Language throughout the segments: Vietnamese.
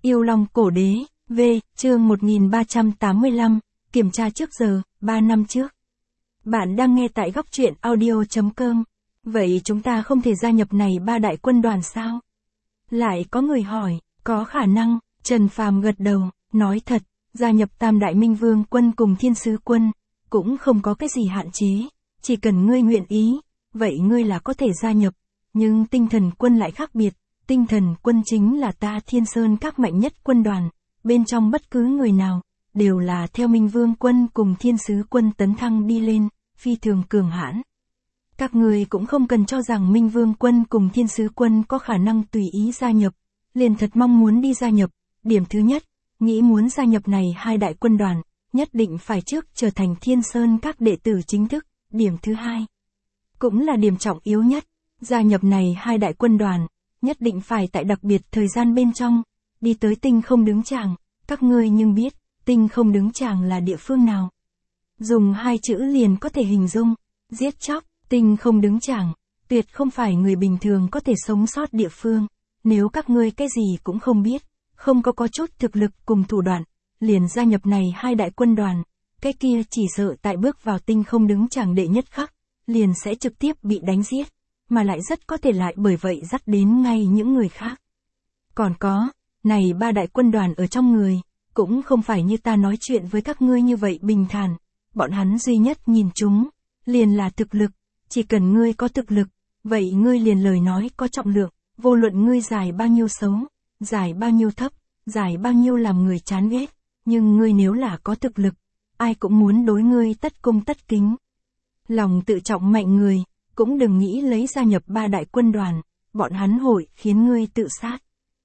Yêu Long Cổ Đế, V, chương 1385, kiểm tra trước giờ, 3 năm trước. Bạn đang nghe tại góc truyện audio.com. Vậy chúng ta không thể gia nhập này ba đại quân đoàn sao? Lại có người hỏi, có khả năng, Trần Phàm gật đầu, nói thật, gia nhập Tam Đại Minh Vương quân cùng Thiên Sứ quân, cũng không có cái gì hạn chế, chỉ cần ngươi nguyện ý, vậy ngươi là có thể gia nhập, nhưng Tinh Thần quân lại khác biệt. Tinh Thần quân chính là ta Thiên Sơn các mạnh nhất quân đoàn, bên trong bất cứ người nào, đều là theo Minh Vương quân cùng Thiên Sứ quân tấn thăng đi lên, phi thường cường hãn. Các người cũng không cần cho rằng Minh Vương quân cùng Thiên Sứ quân có khả năng tùy ý gia nhập, liền thật mong muốn đi gia nhập. Điểm thứ nhất, nghĩ muốn gia nhập này hai đại quân đoàn, nhất định phải trước trở thành Thiên Sơn các đệ tử chính thức. Điểm thứ hai, cũng là điểm trọng yếu nhất, gia nhập này hai đại quân đoàn, nhất định phải tại đặc biệt thời gian bên trong, đi tới Tinh Không Đứng Tràng. Các ngươi nhưng biết, Tinh Không Đứng Tràng là địa phương nào? Dùng hai chữ liền có thể hình dung, giết chóc. Tinh Không Đứng Tràng, tuyệt không phải người bình thường có thể sống sót địa phương. Nếu các ngươi cái gì cũng không biết, không có chút thực lực cùng thủ đoạn, liền gia nhập này hai đại quân đoàn, cái kia chỉ sợ tại bước vào Tinh Không Đứng Tràng đệ nhất khắc, liền sẽ trực tiếp bị đánh giết, mà lại rất có thể lại bởi vậy dắt đến ngay những người khác. Còn có, này ba đại quân đoàn ở trong người, cũng không phải như ta nói chuyện với các ngươi như vậy bình thản, bọn hắn duy nhất nhìn chúng, liền là thực lực, chỉ cần ngươi có thực lực, vậy ngươi liền lời nói có trọng lượng, vô luận ngươi giải bao nhiêu xấu, giải bao nhiêu thấp, giải bao nhiêu làm người chán ghét, nhưng ngươi nếu là có thực lực, ai cũng muốn đối ngươi tất cung tất kính. Lòng tự trọng mạnh người, cũng đừng nghĩ lấy gia nhập ba đại quân đoàn, bọn hắn hội khiến ngươi tự sát.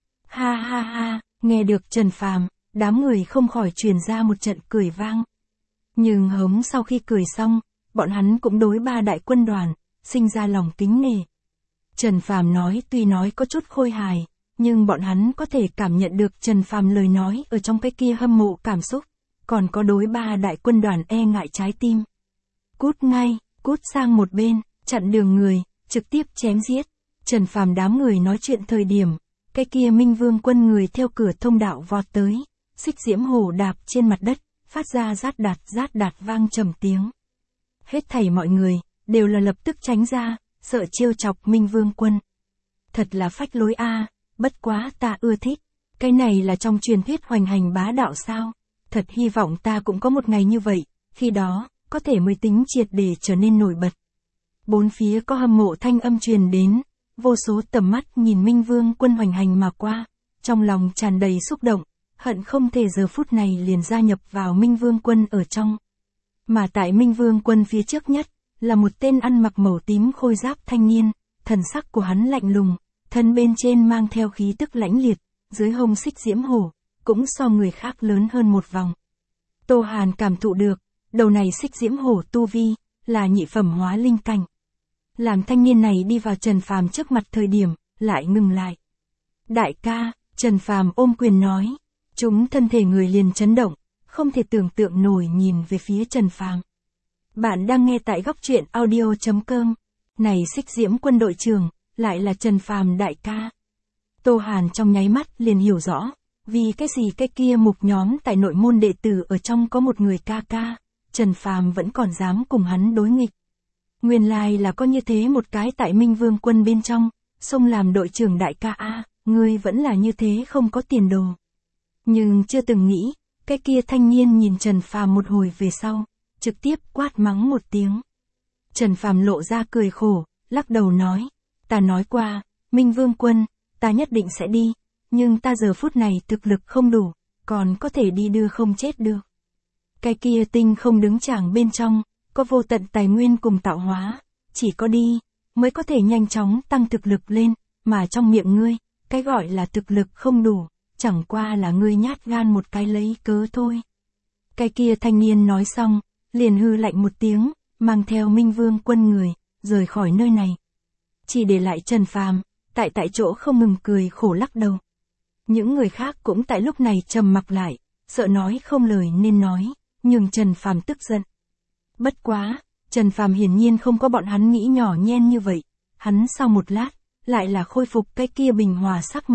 Ha ha ha, nghe được Trần Phàm, đám người không khỏi truyền ra một trận cười vang. Nhưng hống sau khi cười xong, bọn hắn cũng đối ba đại quân đoàn, sinh ra lòng kính nể. Trần Phàm nói tuy nói có chút khôi hài, nhưng bọn hắn có thể cảm nhận được Trần Phàm lời nói ở trong cái kia hâm mộ cảm xúc, còn có đối ba đại quân đoàn e ngại trái tim. Cút ngay, cút sang một bên, chặn đường người, trực tiếp chém giết. Trần Phàm đám người nói chuyện thời điểm, cái kia Minh Vương quân người theo cửa thông đạo vọt tới, xích diễm hổ đạp trên mặt đất, phát ra rát đạt vang trầm tiếng. Hết thảy mọi người, đều là lập tức tránh ra, sợ trêu chọc Minh Vương quân. Thật là phách lối a, bất quá ta ưa thích, cái này là trong truyền thuyết hoành hành bá đạo sao, thật hy vọng ta cũng có một ngày như vậy, khi đó, có thể mới tính triệt để trở nên nổi bật. Bốn phía có hâm mộ thanh âm truyền đến, vô số tầm mắt nhìn Minh Vương quân hoành hành mà qua, trong lòng tràn đầy xúc động, hận không thể giờ phút này liền gia nhập vào Minh Vương quân ở trong. Mà tại Minh Vương quân phía trước nhất, là một tên ăn mặc màu tím khôi giáp thanh niên, thần sắc của hắn lạnh lùng, thân bên trên mang theo khí tức lãnh liệt, dưới hông xích diễm hổ, cũng so người khác lớn hơn một vòng. Tô Hàn cảm thụ được, đầu này xích diễm hổ tu vi, là nhị phẩm hóa linh cảnh. Làm thanh niên này đi vào Trần Phàm trước mặt thời điểm, lại ngừng lại. Đại ca, Trần Phàm ôm quyền nói, chúng thân thể người liền chấn động, không thể tưởng tượng nổi nhìn về phía Trần Phàm. Bạn đang nghe tại góc truyện audio.com, này xích diễm quân đội trưởng, lại là Trần Phàm đại ca. Tô Hàn trong nháy mắt liền hiểu rõ, vì cái gì cái kia mục nhóm tại nội môn đệ tử ở trong có một người ca ca, Trần Phàm vẫn còn dám cùng hắn đối nghịch. Nguyên lai là có như thế một cái tại Minh Vương quân bên trong, xông làm đội trưởng đại ca a, ngươi vẫn là như thế không có tiền đồ. Nhưng chưa từng nghĩ, cái kia thanh niên nhìn Trần Phàm một hồi về sau, trực tiếp quát mắng một tiếng. Trần Phàm lộ ra cười khổ, lắc đầu nói, ta nói qua, Minh Vương quân, ta nhất định sẽ đi, nhưng ta giờ phút này thực lực không đủ, còn có thể đi đưa không chết được. Cái kia Tinh Không Đứng Tràng bên trong, có vô tận tài nguyên cùng tạo hóa, chỉ có đi, mới có thể nhanh chóng tăng thực lực lên, mà trong miệng ngươi, cái gọi là thực lực không đủ, chẳng qua là ngươi nhát gan một cái lấy cớ thôi. Cái kia thanh niên nói xong, liền hư lạnh một tiếng, mang theo Minh Vương quân người, rời khỏi nơi này. Chỉ để lại Trần Phàm, tại chỗ không ngừng cười khổ lắc đầu. Những người khác cũng tại lúc này trầm mặc lại, sợ nói không lời nên nói, nhưng Trần Phàm tức giận. Bất quá, Trần Phàm hiển nhiên không có bọn hắn nghĩ nhỏ nhen như vậy, hắn sau một lát, lại là khôi phục cái kia bình hòa sắc mặt,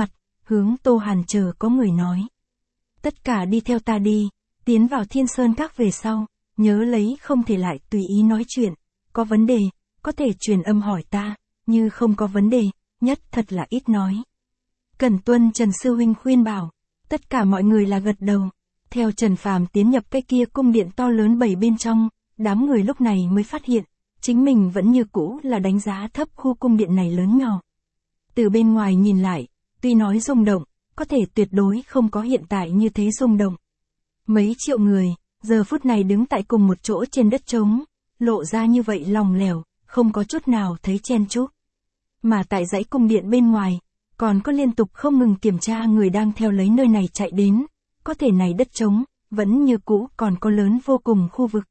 hướng Tô Hàn chờ có người nói. Tất cả đi theo ta đi, tiến vào Thiên Sơn Các về sau, nhớ lấy không thể lại tùy ý nói chuyện, có vấn đề, có thể truyền âm hỏi ta, như không có vấn đề, nhất thật là ít nói. Cần tuân Trần Sư Huynh khuyên bảo, tất cả mọi người là gật đầu. Theo Trần Phàm tiến nhập cái kia cung điện to lớn 7 bên trong, đám người lúc này mới phát hiện, chính mình vẫn như cũ là đánh giá thấp khu cung điện này lớn nhỏ. Từ bên ngoài nhìn lại, tuy nói rung động, có thể tuyệt đối không có hiện tại như thế rung động. Mấy triệu người, giờ phút này đứng tại cùng một chỗ trên đất trống, lộ ra như vậy lòng lẻo, không có chút nào thấy chen chúc. Mà tại dãy cung điện bên ngoài, còn có liên tục không ngừng kiểm tra người đang theo lấy nơi này chạy đến, có thể này đất trống, vẫn như cũ còn có lớn vô cùng khu vực.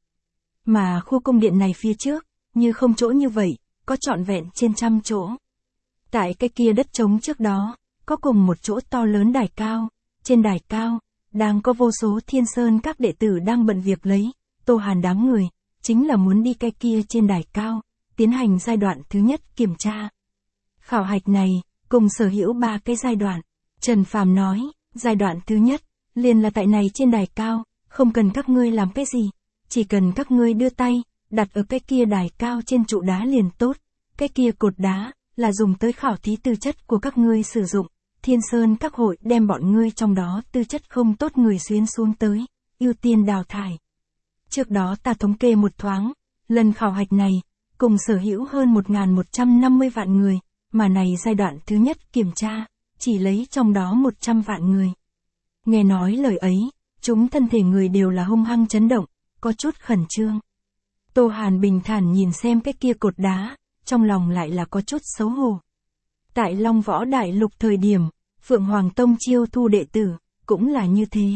Mà khu cung điện này phía trước, như không chỗ như vậy, có trọn vẹn trên 100 chỗ. Tại cái kia đất trống trước đó, có cùng một chỗ to lớn đài cao, trên đài cao, đang có vô số Thiên Sơn các đệ tử đang bận việc lấy, Tô Hàn đám người, chính là muốn đi cái kia trên đài cao, tiến hành giai đoạn thứ nhất kiểm tra. Khảo hạch này, cùng sở hữu 3 cái giai đoạn. Trần Phàm nói, giai đoạn thứ nhất, liền là tại này trên đài cao, không cần các ngươi làm cái gì, chỉ cần các ngươi đưa tay, đặt ở cái kia đài cao trên trụ đá liền tốt, cái kia cột đá, là dùng tới khảo thí tư chất của các ngươi sử dụng. Thiên Sơn các hội đem bọn ngươi trong đó tư chất không tốt người xuyến xuống tới, ưu tiên đào thải. Trước đó ta thống kê một thoáng, lần khảo hạch này, cùng sở hữu hơn 1.150 vạn người, mà này giai đoạn thứ nhất kiểm tra, chỉ lấy trong đó 100 vạn người. Nghe nói lời ấy, chúng thân thể người đều là hung hăng chấn động, có chút khẩn trương. Tô Hàn bình thản nhìn xem cái kia cột đá, trong lòng lại là có chút xấu hổ. Tại Long Võ Đại Lục thời điểm, Phượng Hoàng Tông chiêu thu đệ tử, cũng là như thế.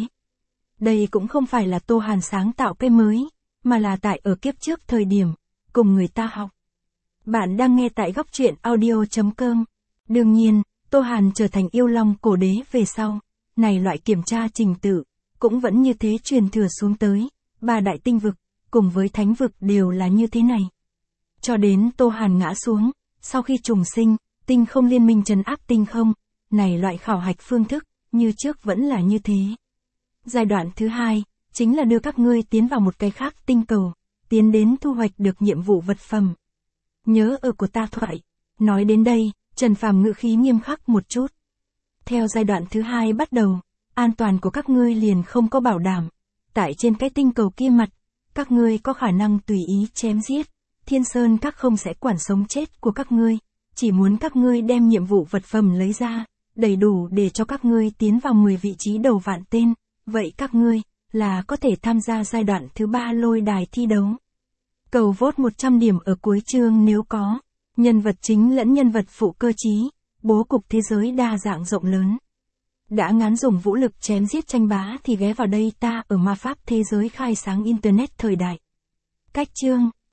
Đây cũng không phải là Tô Hàn sáng tạo cái mới, mà là tại ở kiếp trước thời điểm, cùng người ta học. Bạn đang nghe tại góc truyện audio.com. Đương nhiên, Tô Hàn trở thành yêu long cổ đế về sau, này loại kiểm tra trình tự, cũng vẫn như thế truyền thừa xuống tới, 3 đại tinh vực, cùng với thánh vực đều là như thế này. Cho đến Tô Hàn ngã xuống, sau khi trùng sinh, tinh không liên minh trấn áp tinh không, này loại khảo hạch phương thức, như trước vẫn là như thế. Giai đoạn thứ hai, chính là đưa các ngươi tiến vào một cái khác tinh cầu, tiến đến thu hoạch được nhiệm vụ vật phẩm. Nhớ ở của ta thoại. Nói đến đây, Trần Phàm ngữ khí nghiêm khắc một chút. Theo giai đoạn thứ hai bắt đầu, an toàn của các ngươi liền không có bảo đảm. Tại trên cái tinh cầu kia mặt, các ngươi có khả năng tùy ý chém giết. Thiên Sơn các không sẽ quản sống chết của các ngươi, chỉ muốn các ngươi đem nhiệm vụ vật phẩm lấy ra, đầy đủ để cho các ngươi tiến vào 10 vị trí đầu vạn tên, vậy các ngươi là có thể tham gia giai đoạn thứ 3 lôi đài thi đấu. Cầu vote 100 điểm ở cuối chương nếu có, nhân vật chính lẫn nhân vật phụ cơ trí, bố cục thế giới đa dạng rộng lớn. Đã ngán dùng vũ lực chém giết tranh bá thì ghé vào đây ta ở ma pháp thế giới khai sáng Internet thời đại. Cách chương